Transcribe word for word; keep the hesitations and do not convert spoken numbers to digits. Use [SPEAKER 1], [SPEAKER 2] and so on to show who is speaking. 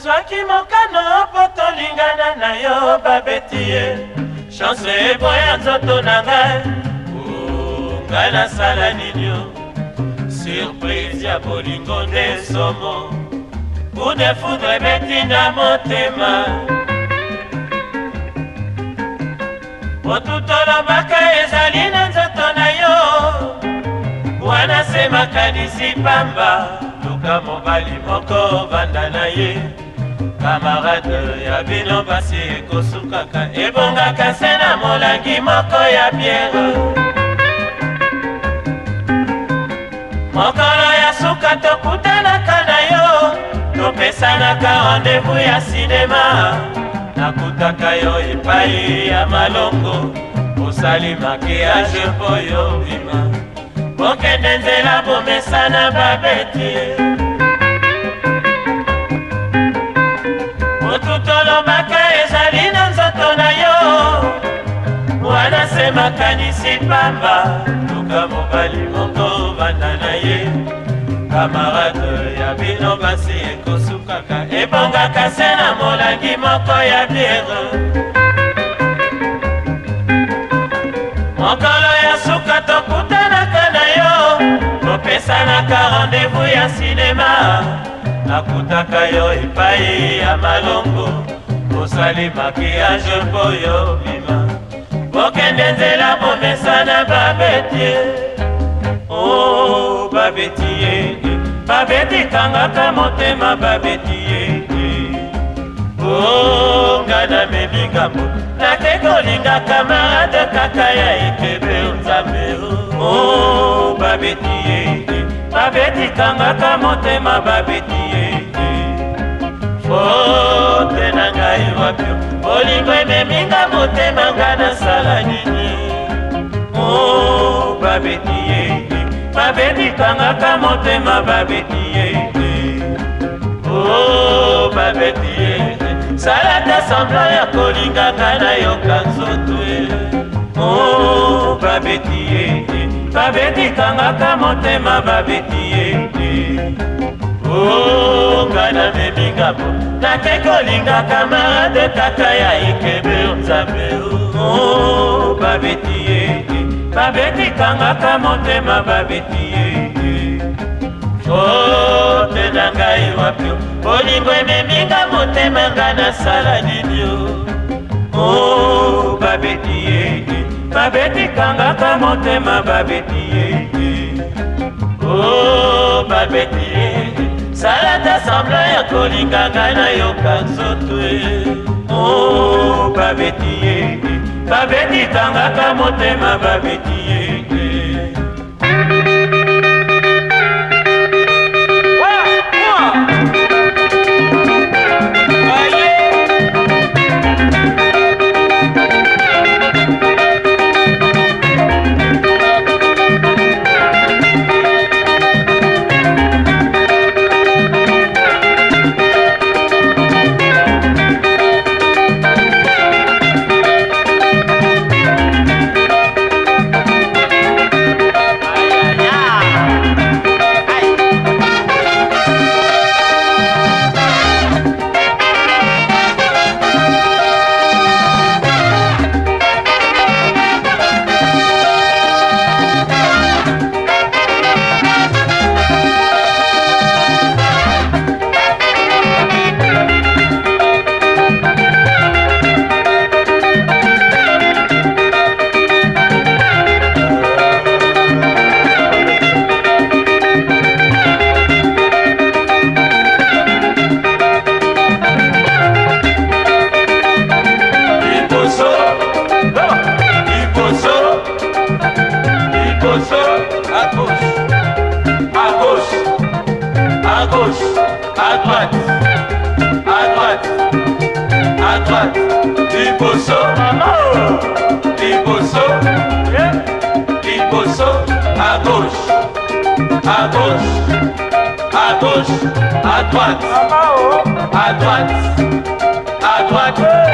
[SPEAKER 1] nazwaki mokano po tolingana na yo babeti ye chance eboya nzoto na ngai ngai nasala nini yo surprise ya bolingo nde somo coup de foudre ebeti na motema motu tolobaka ezali na nzoto na yo wana se makanisi pamba luka mobali moko vanda na ye kamarade ya bino basi ekosukaka ebongaka se na molangi moko ya biere mokolo ya suka tokutanaka na yo topesanaka rendez-vous ya sinema nakutaka yo epai ya malongo osali makiage mpo yo bima bokende nzela bomesana babeti motu tolobaka ezali na nzoto na yo wana se makanisi pamba luka mobali moko vanda na ye kamarade ya bino basi ekosukaka ebongaka se na molangi moko ya biere mokolo ya suka tokutanaka na yo topesanaka rendez-vous ya sinema nakutaka yo epai ya malongo osali makiage mpo yo bima bokende nzela bomesana babetie o babetie babeti kangaka motema babetie o ngana memingambo nake kolinga kamarade kaka ya ikebe nzambe o babetie babeti kangaka motema babetie fote na ngai wapyo bolingo ememinga motema nga nasala nini o babetie babeti kangaka motema babetie o babetie salata sembla ya kolingaka na yoka nzoto o babetie babeti kangaka motema babetie o ngana memingabo nake kolinga kamarade kaka ya ikebe nzambe o babetie babeti kangaka motema babetie fote na ngai wapyo bolingo ememinga motema nga nasala nini o babetie babeti kangaka motema babetie o babetie salata sembla ya kolinga ngai na yoka nzoto o babetie babeti kangaka motema babetie
[SPEAKER 2] à gauche, à gauche, à droite, à droite, à droite.